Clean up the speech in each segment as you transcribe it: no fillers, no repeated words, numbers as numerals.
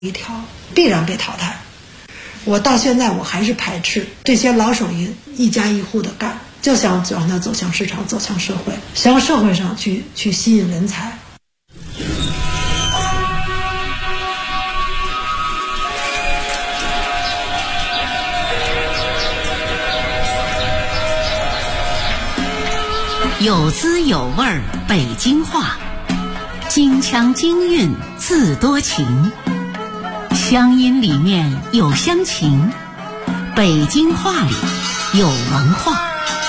一条必然被淘汰。我到现在我还是排斥这些老手艺一家一户的干，就想让它走向市场，走向社会，向社会上去吸引人才。 有滋有味儿北京话，京腔京韵自多情，乡音里面有乡情，北京话里有文化。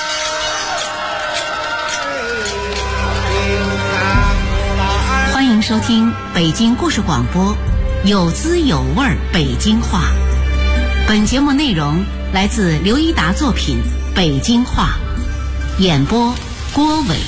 欢迎收听北京故事广播有滋有味儿北京话。本节目内容来自刘一达作品《北京话》，演播郭伟。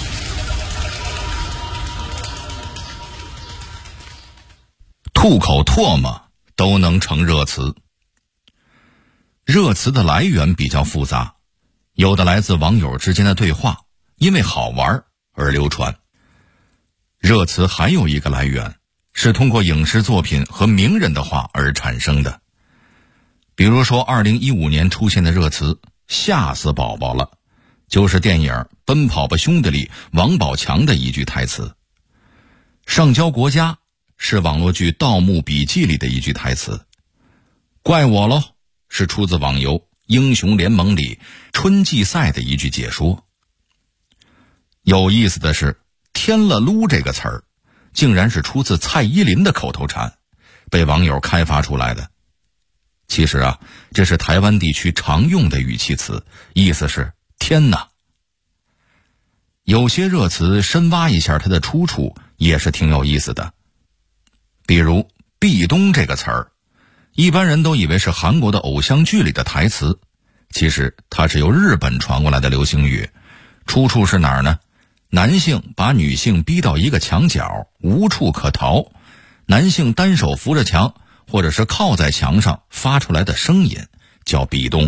吐口唾沫都能成热词。热词的来源比较复杂，有的来自网友之间的对话，因为好玩而流传。热词还有一个来源是通过影视作品和名人的话而产生的。比如说2015年出现的热词吓死宝宝了，就是电影《奔跑吧兄弟》里王宝强的一句台词。上交国家是网络剧《盗墓笔记》里的一句台词。怪我咯是出自网游《英雄联盟》里春季赛的一句解说。有意思的是，天了噜这个词儿竟然是出自蔡依林的口头禅，被网友开发出来的。其实啊，这是台湾地区常用的语气词，意思是天哪。有些热词深挖一下它的出处也是挺有意思的。比如壁咚这个词儿，一般人都以为是韩国的偶像剧里的台词，其实它是由日本传过来的流行语。出处是哪儿呢？男性把女性逼到一个墙角，无处可逃，男性单手扶着墙或者是靠在墙上发出来的声音叫壁咚。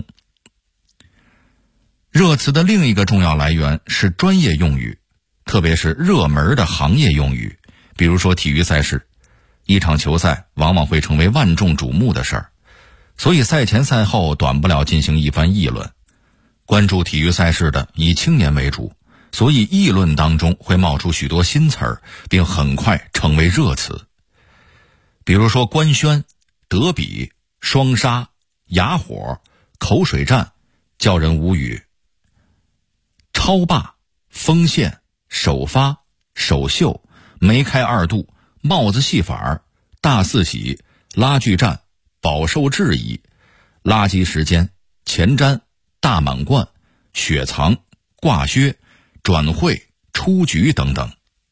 热词的另一个重要来源是专业用语，特别是热门的行业用语。比如说体育赛事，一场球赛往往会成为万众瞩目的事儿，所以赛前赛后短不了进行一番议论。关注体育赛事的以青年为主，所以议论当中会冒出许多新词儿，并很快成为热词。比如说官宣、德比、双杀、哑火、口水战，叫人无语。超霸、锋线、首发、首秀、梅开二度、帽子戏法、大四喜、拉锯战、饱受质疑、垃圾时间、前瞻、大满贯、雪藏、挂靴、转会、出局等等。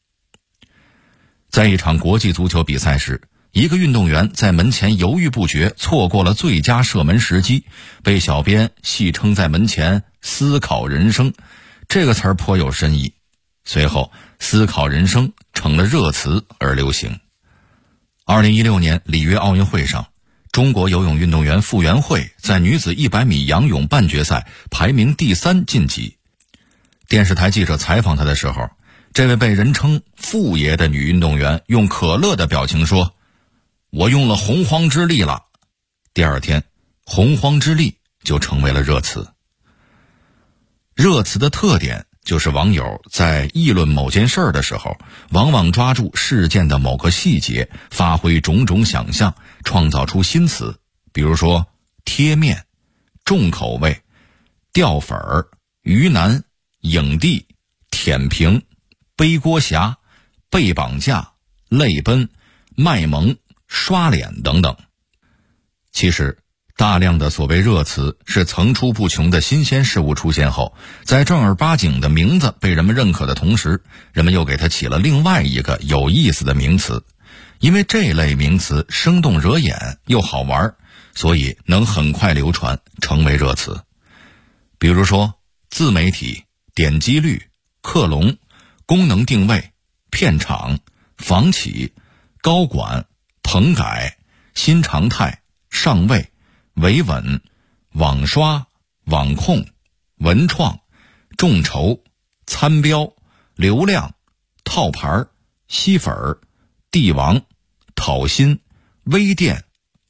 在一场国际足球比赛时，一个运动员在门前犹豫不决，错过了最佳射门时机，被小编戏称在门前思考人生。这个词儿颇有深意，随后思考人生成了热词而流行。2016年里约奥运会上，中国游泳运动员傅园慧在女子100米仰泳半决赛排名第3晋级。电视台记者采访她的时候，这位被人称傅爷的女运动员用可乐的表情说：我用了洪荒之力了。第二天，洪荒之力就成为了热词。热词的特点就是网友在议论某件事儿的时候，往往抓住事件的某个细节，发挥种种想象，创造出新词。比如说贴面、重口味、掉粉儿、鱼腩、影帝、舔屏、背锅侠、被绑架、泪奔、卖萌、刷脸等等。其实大量的所谓热词是层出不穷的新鲜事物出现后，在正儿八经的名字被人们认可的同时，人们又给它起了另外一个有意思的名词。因为这类名词生动惹眼又好玩，所以能很快流传成为热词。比如说自媒体、点击率、克隆、功能定位、片场、房企、高管、棚改、新常态、上位、维稳、网刷、网控、文创、众筹、参标、流量、套牌、吸粉、帝王、讨薪、微店、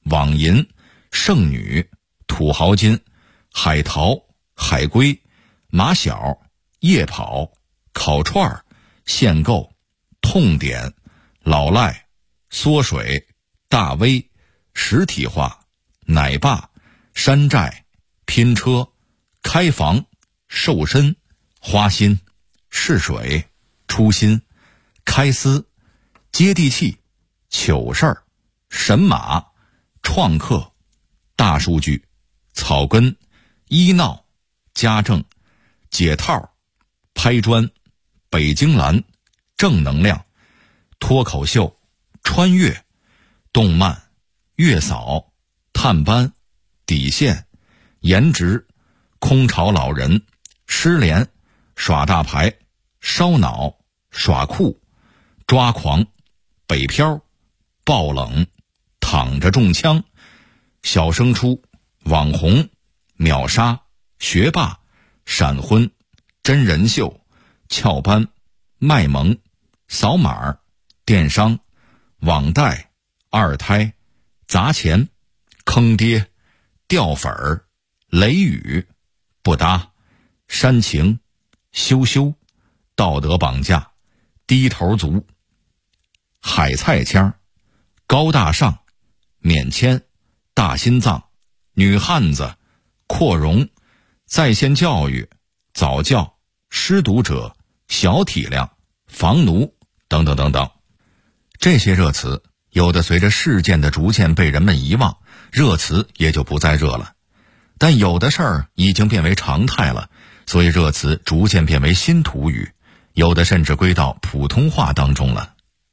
网银、剩女、土豪金、海淘、海龟、马小、夜跑、烤串、限购、痛点、老赖、缩水、大 V、实体化、奶爸、山寨、拼车、开房、瘦身、花心、试水、初心、开司、接地气、糗事儿、神马、创客、大数据、草根、医闹、家政、解套、拍砖、北京蓝、正能量、脱口秀、穿越、动漫、月嫂、探班、底线、颜值、空巢老人、失联、耍大牌、烧脑、耍酷、抓狂、北漂、爆冷、躺着中枪、小升初、网红、秒杀、学霸、闪婚、真人秀、翘班、卖萌、扫码、电商、网贷、二胎、砸钱、坑爹、掉粉儿、雷雨、不搭、煽情、羞羞、道德绑架、低头族、海菜腔、高大上、免签、大心脏、女汉子、扩容、在线教育、早教、失读者、小体量、房奴等等等等。这些热词有的随着事件的逐渐被人们遗忘，热词也就不再热了，但有的事儿已经变为常态了，所以热词逐渐变为新土语，有的甚至归到普通话当中了。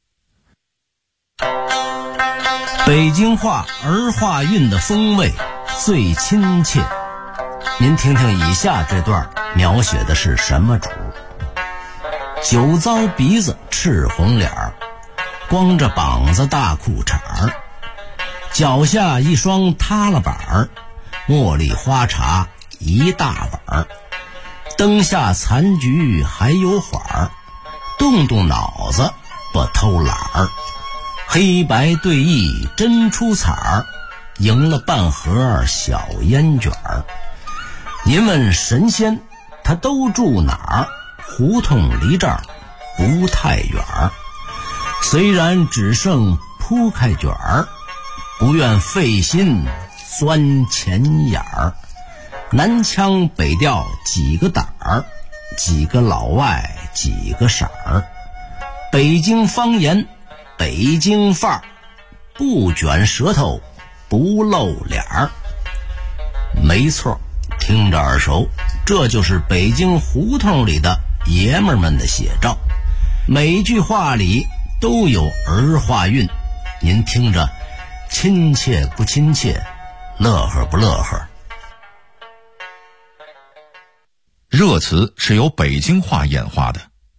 北京话儿化韵的风味最亲切，您听听以下这段描写的是什么主？酒糟鼻子赤红脸儿，光着膀子大裤衩儿，脚下一双塌了板儿，茉莉花茶一大碗儿，灯下残局还有缓儿，动动脑子不偷懒儿，黑白对弈真出彩儿，赢了半盒小烟卷儿。您问神仙他都住哪儿？胡同离这儿不太远儿，虽然只剩铺开卷儿，不愿费心钻钱眼儿。南腔北调几个胆儿，几个老外几个色儿，北京方言北京范儿，不卷舌头不露脸儿。没错，听着耳熟，这就是北京胡同里的爷们儿们的写照，每句话里都有儿化韵，您听着亲切不亲切，乐呵不乐呵？ 热词是由北京话演化的。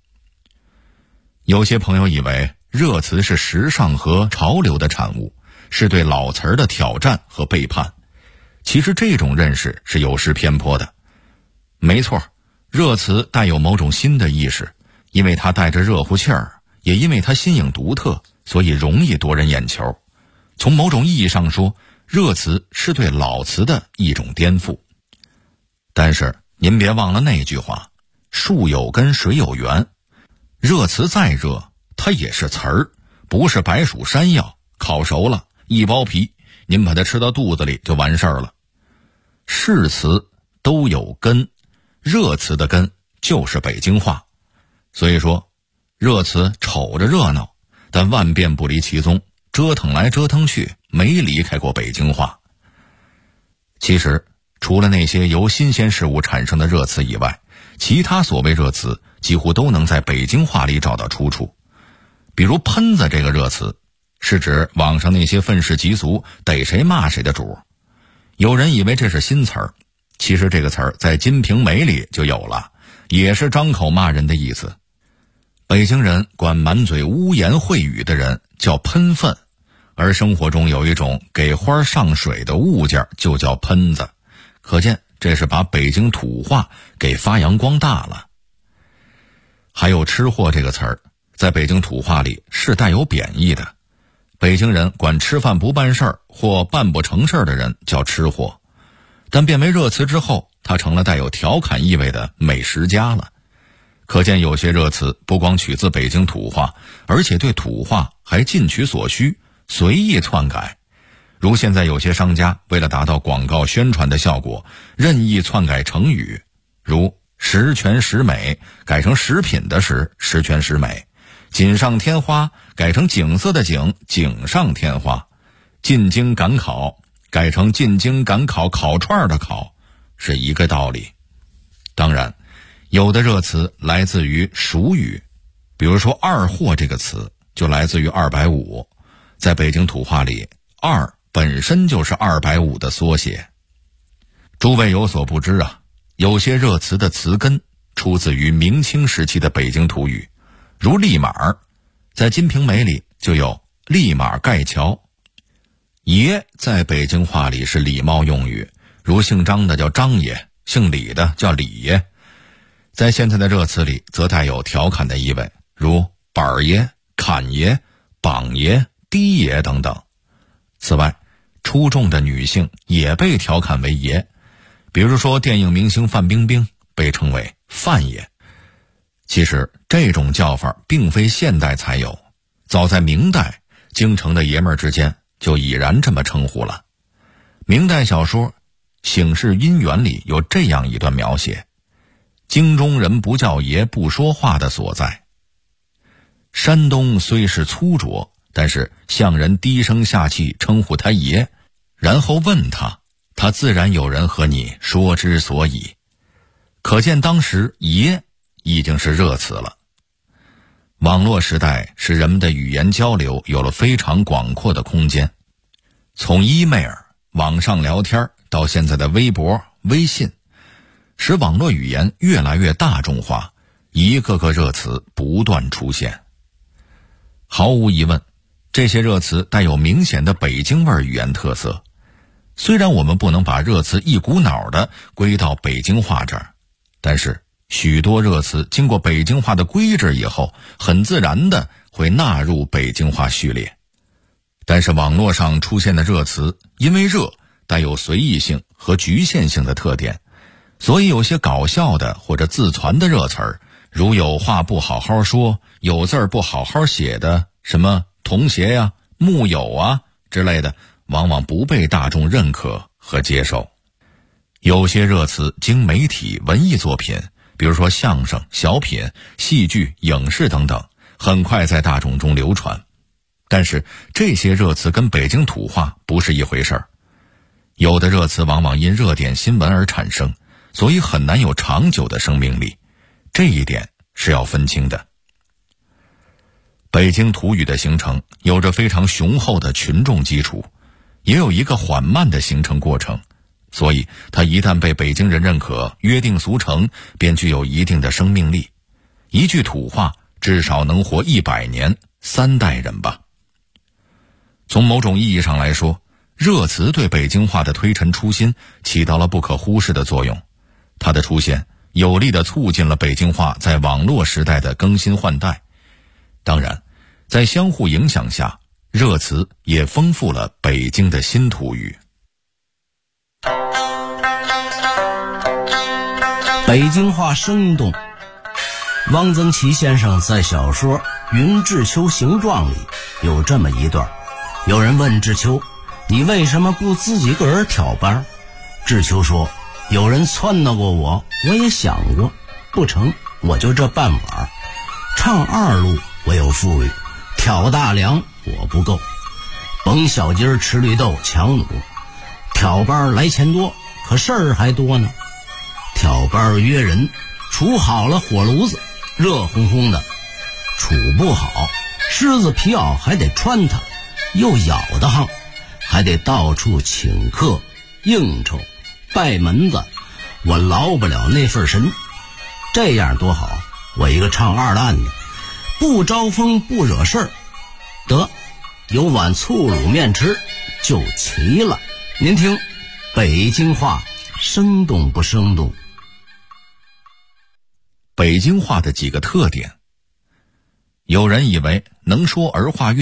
有些朋友以为热词是时尚和潮流的产物，是对老词儿的挑战和背叛。其实这种认识是有失偏颇的。没错，热词带有某种新的意识，因为它带着热乎气儿，也因为它新颖独特，所以容易夺人眼球。从某种意义上说，热词是对老词的一种颠覆。但是您别忘了那句话，树有根水有源，热词再热它也是词儿，不是白薯山药，烤熟了一包皮，您把它吃到肚子里就完事儿了。是词都有根，热词的根就是北京话。所以说热词瞅着热闹，但万变不离其宗，折腾来折腾去没离开过北京话。其实除了那些由新鲜事物产生的热词以外，其他所谓热词几乎都能在北京话里找到出处。比如喷子这个热词，是指网上那些愤世嫉俗逮谁骂谁的主。有人以为这是新词儿，其实这个词儿在《金瓶梅》里就有了，也是张口骂人的意思。北京人管满嘴污言秽语的人叫喷粪，而生活中有一种给花上水的物件就叫喷子，可见这是把北京土话给发扬光大了。还有吃货这个词儿，在北京土话里是带有贬义的。 北京人管吃饭不办事儿或办不成事儿的人叫吃货，但变为热词之后，它成了带有调侃意味的美食家了。可见有些热词不光取自北京土话，而且对土话还尽取所需，随意篡改。如现在有些商家为了达到广告宣传的效果，任意篡改成语，如十全十美改成食品的食，十全十美；锦上添花改成景色的景，锦上添花；进京赶考改成进京赶考烤串的烤，是一个道理。当然，有的热词来自于蜀语，比如说二货这个词就来自于250，在北京土话里，二本身就是250的缩写。诸位有所不知啊，有些热词的词根出自于明清时期的北京土语，如立马，在《金瓶梅》里就有立马盖桥。爷在北京话里是礼貌用语，如姓张的叫张爷，姓李的叫李爷。在现在的热词里则带有调侃的意味，如板爷、侃爷、榜爷、低爷等等。此外，出众的女性也被调侃为爷，比如说电影明星范冰冰被称为范爷。其实这种叫法并非现代才有，早在明代，京城的爷们儿之间就已然这么称呼了。明代小说《醒世姻缘》里有这样一段描写：京中人不叫爷不说话的所在。山东虽是粗拙，但是向人低声下气称呼他爷，然后问他，他自然有人和你说之所以。可见当时爷已经是热词了。网络时代使人们的语言交流有了非常广阔的空间，从 email 网上聊天到现在的微博、微信，使网络语言越来越大众化，一个个热词不断出现。毫无疑问，这些热词带有明显的北京味语言特色。虽然我们不能把热词一股脑的归到北京话这儿，但是许多热词经过北京话的规制以后，很自然的会纳入北京话序列。但是网络上出现的热词，因为热带有随意性和局限性的特点，所以有些搞笑的或者自传的热词儿，如有话不好好说，有字儿不好好写的，什么童鞋呀、木有啊之类的，往往不被大众认可和接受。有些热词经媒体、文艺作品，比如说相声、小品、戏剧、影视等等，很快在大众中流传。但是这些热词跟北京土话不是一回事儿。有的热词往往因热点新闻而产生，所以很难有长久的生命力，这一点是要分清的。北京土语的形成有着非常雄厚的群众基础，也有一个缓慢的形成过程，所以它一旦被北京人认可、约定俗成，便具有一定的生命力。一句土话至少能活100年，3代人吧。从某种意义上来说，热词对北京话的推陈出新起到了不可忽视的作用。它的出现有力地促进了北京话在网络时代的更新换代。当然，在相互影响下，热词也丰富了北京的新土语。 北京话生动。汪曾祺先生在小说《云志秋形状》里有这么一段，有人问志秋，你为什么不自己个儿挑班？志秋说，有人撺掇过我，我也想过，不成，我就这半碗。唱二路我有富裕，挑大梁我不够，甭小鸡儿吃绿豆强弩，挑班来钱多，可事儿还多呢。挑班约人，处好了火炉子，热烘烘的；处不好，狮子皮袄还得穿它，又咬得慌，还得到处请客应酬拜门子，我劳不了那份神。这样多好，我一个唱二烂的，不招风不惹事儿，得有碗醋卤面吃就齐了。您听北京话生动不生动？ 北京话的几个特点，有人以为能说儿化韵，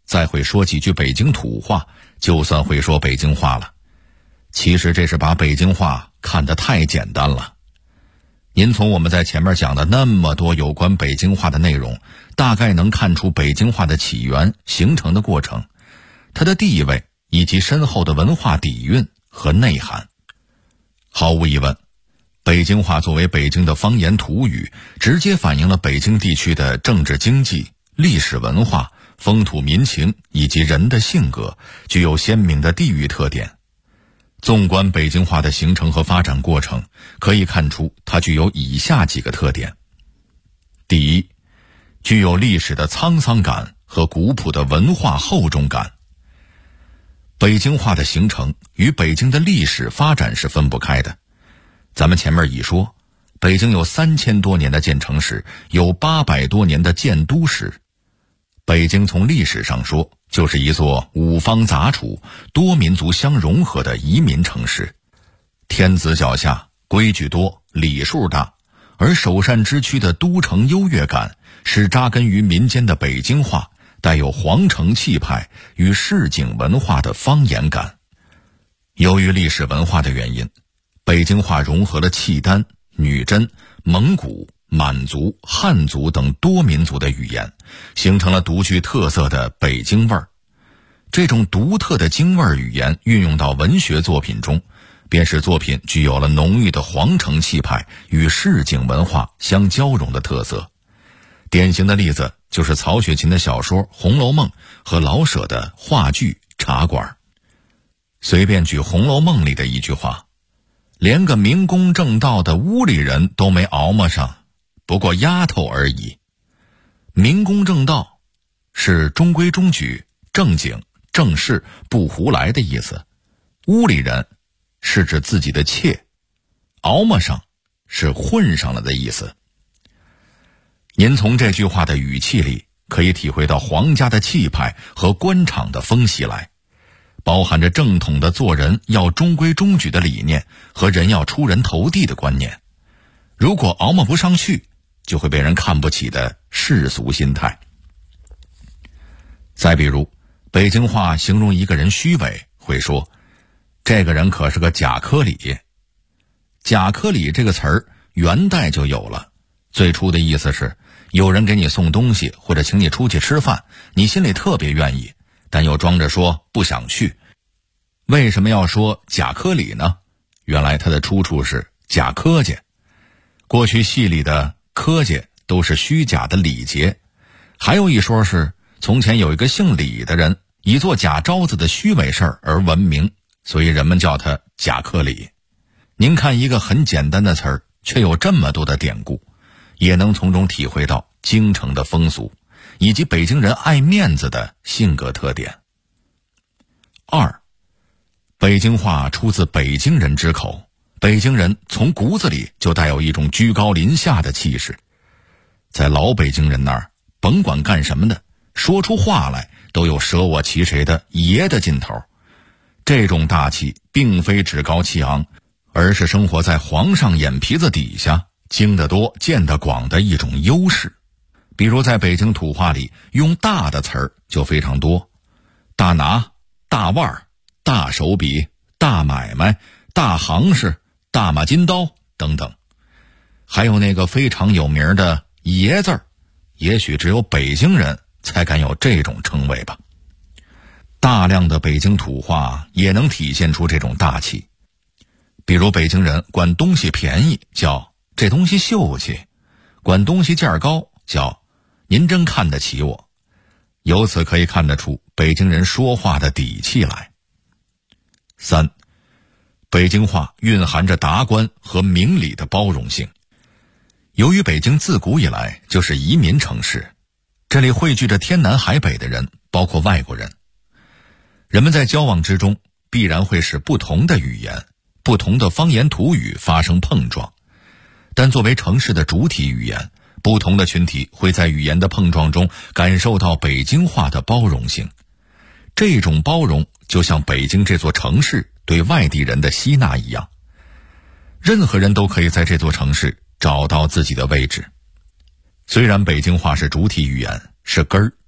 再会说几句北京土话，就算会说北京话了。其实这是把北京话看得太简单了。您从我们在前面讲的那么多有关北京话的内容，大概能看出北京话的起源、形成的过程，它的地位以及深厚的文化底蕴和内涵。毫无疑问，北京话作为北京的方言土语，直接反映了北京地区的政治经济、历史文化、风土民情以及人的性格，具有鲜明的地域特点。纵观北京话的形成和发展过程，可以看出它具有以下几个特点。第一，具有历史的沧桑感和古朴的文化厚重感。北京话的形成与北京的历史发展是分不开的。咱们前面已说，北京有3000多年的建城史，有800多年的建都史。北京从历史上说，就是一座五方杂处、多民族相融合的移民城市。天子脚下，规矩多，礼数大，而首善之区的都城优越感，使扎根于民间的北京话带有皇城气派与市井文化的方言感。由于历史文化的原因，北京话融合了契丹、女真、蒙古、满族、汉族等多民族的语言，形成了独具特色的北京味儿。这种独特的京味儿语言运用到文学作品中，便使作品具有了浓郁的皇城气派与市井文化相交融的特色。典型的例子就是曹雪芹的小说《红楼梦》和老舍的话剧《茶馆》。随便举《红楼梦》里的一句话，连个明公正道的屋里人都没熬摸上，不过丫头而已。明公正道是中规中矩、正经、正式、不胡来的意思，屋里人是指自己的妾，熬摸上是混上了的意思。您从这句话的语气里可以体会到皇家的气派和官场的风气来，包含着正统的做人要中规中矩的理念和人要出人头地的观念。如果熬摸不上去，就会被人看不起的世俗心态。再比如，北京话形容一个人虚伪，会说这个人可是个假科里。假科里这个词儿元代就有了，最初的意思是有人给你送东西或者请你出去吃饭，你心里特别愿意，但又装着说不想去。为什么要说假科里呢？原来它的出处是假科节。过去戏里的科节都是虚假的礼节。还有一说是从前有一个姓李的人，以做假招子的虚伪事儿而闻名，所以人们叫他假科里。您看一个很简单的词儿，却有这么多的典故，也能从中体会到京城的风俗以及北京人爱面子的性格特点。二，北京话出自北京人之口，北京人从骨子里就带有一种居高临下的气势。在老北京人那儿，甭管干什么的，说出话来都有舍我其谁的爷的劲头。这种大气并非趾高气昂，而是生活在皇上眼皮子底下，经得多见得广的一种优势。比如在北京土话里，用大的词儿就非常多，大拿、大腕儿、大手笔、大买卖、大行市、大马金刀等等。还有那个非常有名的爷字儿，也许只有北京人才敢有这种称谓吧。大量的北京土话也能体现出这种大气。比如北京人管东西便宜叫这东西秀气，管东西价高叫您真看得起我。由此可以看得出北京人说话的底气来。三，北京话蕴含着达观和明理的包容性。由于北京自古以来就是移民城市，这里汇聚着天南海北的人，包括外国人。人们在交往之中必然会使不同的语言、不同的方言土语发生碰撞，但作为城市的主体语言，不同的群体会在语言的碰撞中感受到北京话的包容性。这种包容就像北京这座城市对外地人的吸纳一样，任何人都可以在这座城市找到自己的位置。虽然北京话是主体语言，是根儿，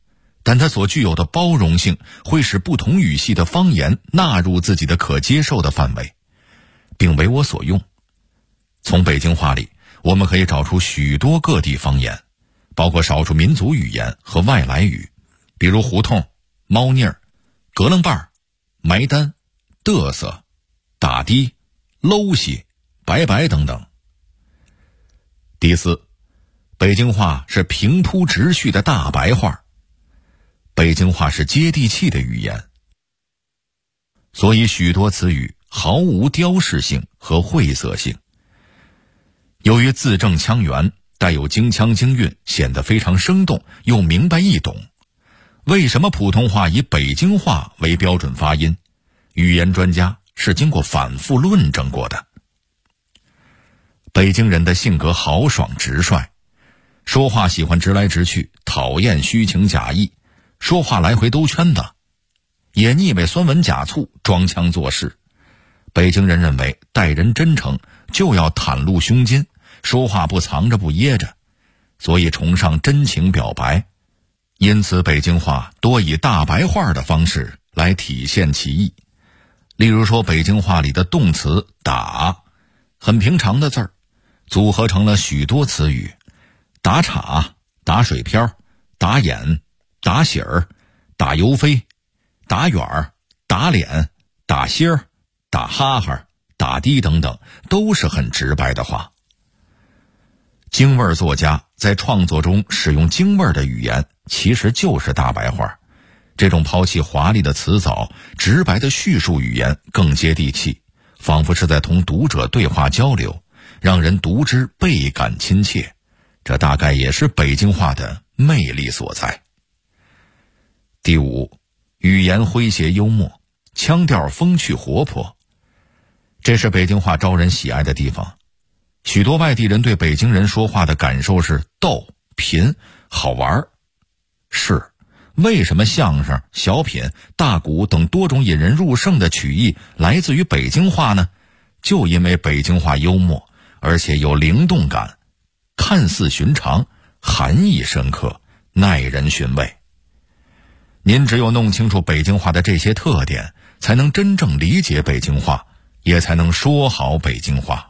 但它所具有的包容性会使不同语系的方言纳入自己的可接受的范围，并为我所用。从北京话里，我们可以找出许多各地方言，包括少数民族语言和外来语，比如胡同、猫腻儿、格楞瓣、埋单、嘚瑟、打的、搂西、拜拜等等。第四，北京话是平铺直叙的大白话。北京话是接地气的语言，所以许多词语毫无雕饰性和晦涩性。由于字正腔圆，带有京腔京韵，显得非常生动又明白易懂。为什么普通话以北京话为标准发音？语言专家是经过反复论证过的。北京人的性格豪爽直率，说话喜欢直来直去，讨厌虚情假意，说话来回兜圈子，也腻味酸文假醋，装腔作势。北京人认为待人真诚就要袒露胸襟，说话不藏着不掖着，所以崇尚真情表白。因此北京话多以大白话的方式来体现其意。例如说北京话里的动词打，很平常的字儿，组合成了许多词语，打岔、打水漂、打眼、打喜儿、打油飞、打远儿、打脸、打心儿、打哈哈、打的等等，都是很直白的话。京味作家在创作中使用京味的语言，其实就是大白话。这种抛弃华丽的词藻，直白的叙述语言更接地气，仿佛是在同读者对话交流，让人读之倍感亲切。这大概也是北京话的魅力所在。第五，语言诙谐幽默，腔调风趣活泼，这是北京话招人喜爱的地方。许多外地人对北京人说话的感受是逗、贫、好玩。是，为什么相声、小品、大鼓等多种引人入胜的曲艺来自于北京话呢？就因为北京话幽默，而且有灵动感，看似寻常，含义深刻，耐人寻味。您只有弄清楚北京话的这些特点，才能真正理解北京话，也才能说好北京话。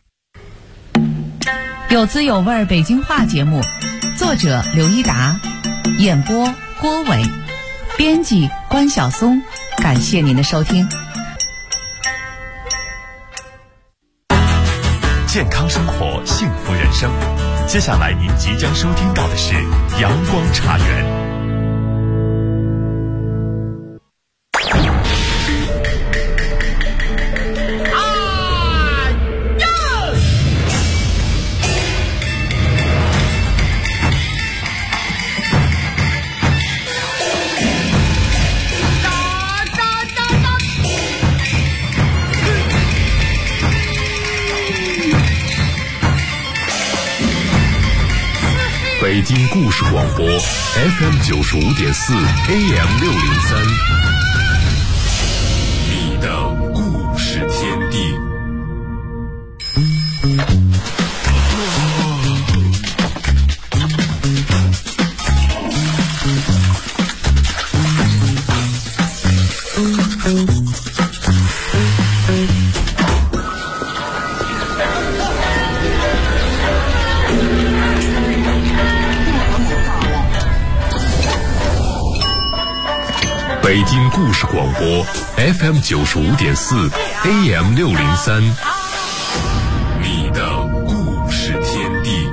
有滋有味北京话节目，作者刘一达，演播郭伟，编辑关晓松。感谢您的收听。 健康生活，幸福人生。接下来您即将收听到的是阳光茶园。北京故事广播 FM 95.4 AM 603，你的故事天地。北京故事广播 FM 95.4 AM 603，你的故事天地。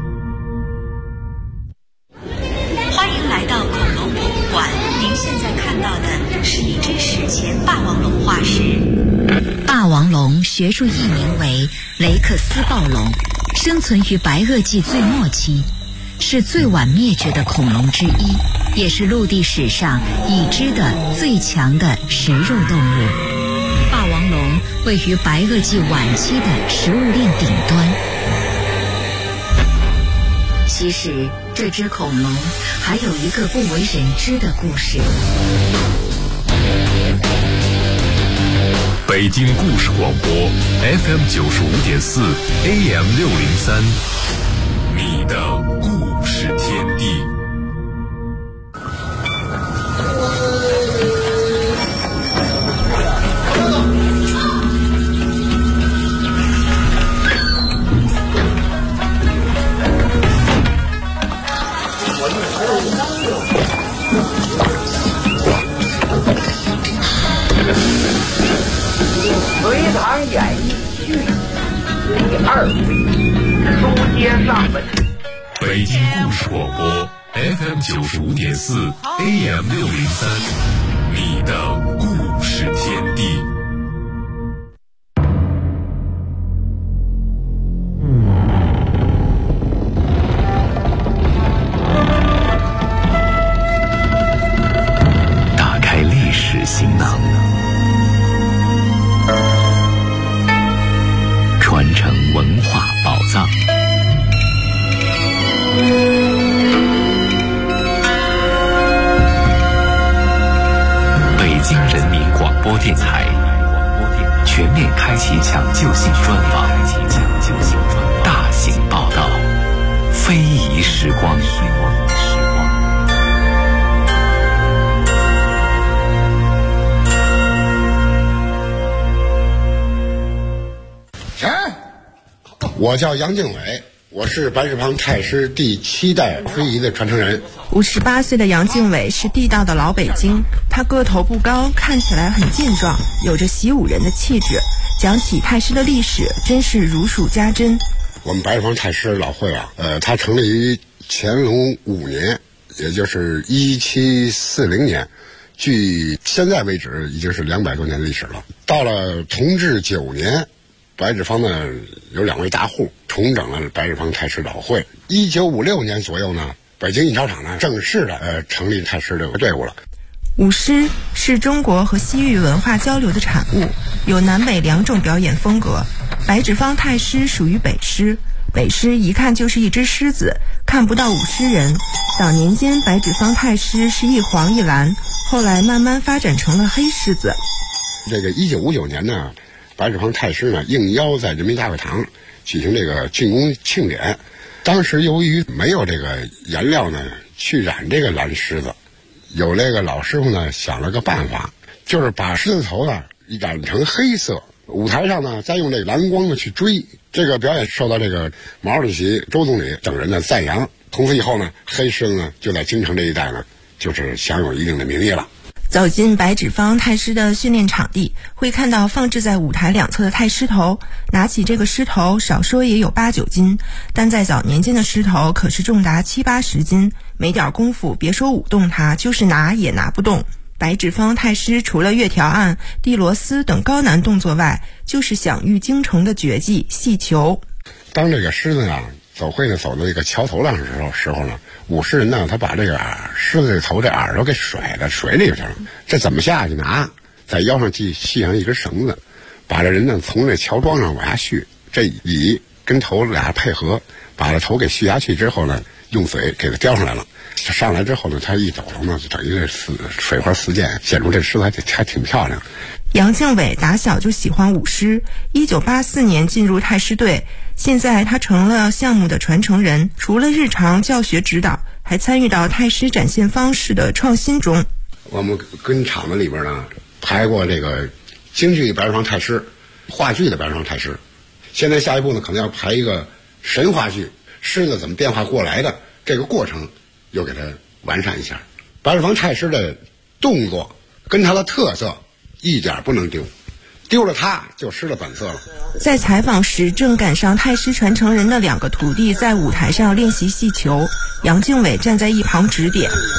欢迎来到恐龙博物馆，您现在看到的是一只史前霸王龙化石。霸王龙学术译名为雷克斯暴龙，生存于白垩纪最末期，是最晚灭绝的恐龙之一，也是陆地史上已知的最强的食肉动物。霸王龙位于白垩纪晚期的食物链顶端。其实这只恐龙还有一个不为人知的故事。 北京故事广播 FM 95.4 AM 603，你的故事天地。 隋唐演义续第2回，书接上文。 北京故事广播 FM 95.4 AM 603，你的故事天地。 打开历史行囊，传承文化宝藏。北京人民广播电台全面开启抢救性专访，大型报道，非遗时光。 我叫杨敬伟，我是白纸坊太师第7代非遗的传承人。 58岁的杨敬伟是地道的老北京，他个头不高，看起来很健壮，有着习武人的气质。讲起太师的历史，真是如数家珍。 我们白纸坊太师老会啊，它成立于乾隆5年，也就是1740年，距现在为止已经是200多年的历史了。到了同治9年。白纸坊呢有2位大户重整了白纸坊太师老会。1956年左右呢，北京印钞厂呢正式的成立太师的队伍了。 舞狮是中国和西域文化交流的产物，有南北2种表演风格。白纸坊太师属于北狮，北狮一看就是一只狮子，看不到舞狮人。早年间白纸坊太师是一黄一蓝，后来慢慢发展成了黑狮子。 这个1959年呢，白纸坊太师呢应邀在人民大会堂举行这个竣工庆典。当时由于没有这个颜料呢去染这个蓝狮子，有那个老师傅呢想了个办法，就是把狮子头呢染成黑色，舞台上呢再用这个蓝光呢去追。这个表演受到这个毛主席、周总理等人的赞扬。从此以后呢，黑狮子呢就在京城这一带呢就是享有一定的名义了。 走进白纸坊太师的训练场地，会看到放置在舞台2侧的太师头。拿起这个狮头，少说也有8、9斤，但在早年间的狮头可是重达7、80斤，没点功夫，别说舞动它，就是拿也拿不动。白纸坊太师除了月条案、地螺丝等高难动作外，就是享誉京城的绝技戏球。 当这个狮子呢走会呢走到这个桥头上的时候呢，舞狮人呢他把这个狮子的头这耳朵给甩到水里去了。这怎么下去拿？在腰上系上一根绳子，把这人呢从这桥桩上往下续，这尾跟头俩配合，把这头给续下去之后呢，用嘴给它叼上来了。上来之后呢，他一抖头呢，就等于这水花四溅，显出这狮子还挺漂亮。 杨敬伟打小就喜欢舞狮，1984年进入太师队，现在他成了项目的传承人，除了日常教学指导，还参与到太师展现方式的创新中。 我们跟厂子里边呢排过这个京剧白纸坊太师、话剧的白纸坊太师，现在下一步呢可能要排一个神话剧，狮子怎么变化过来的这个过程又给它完善一下。白纸坊太师的动作跟他的特色一点不能丢，丢了它就失了本色了。 在采访时，正赶上太师传承人的2个徒弟在舞台上练习戏球，杨敬伟站在一旁指点。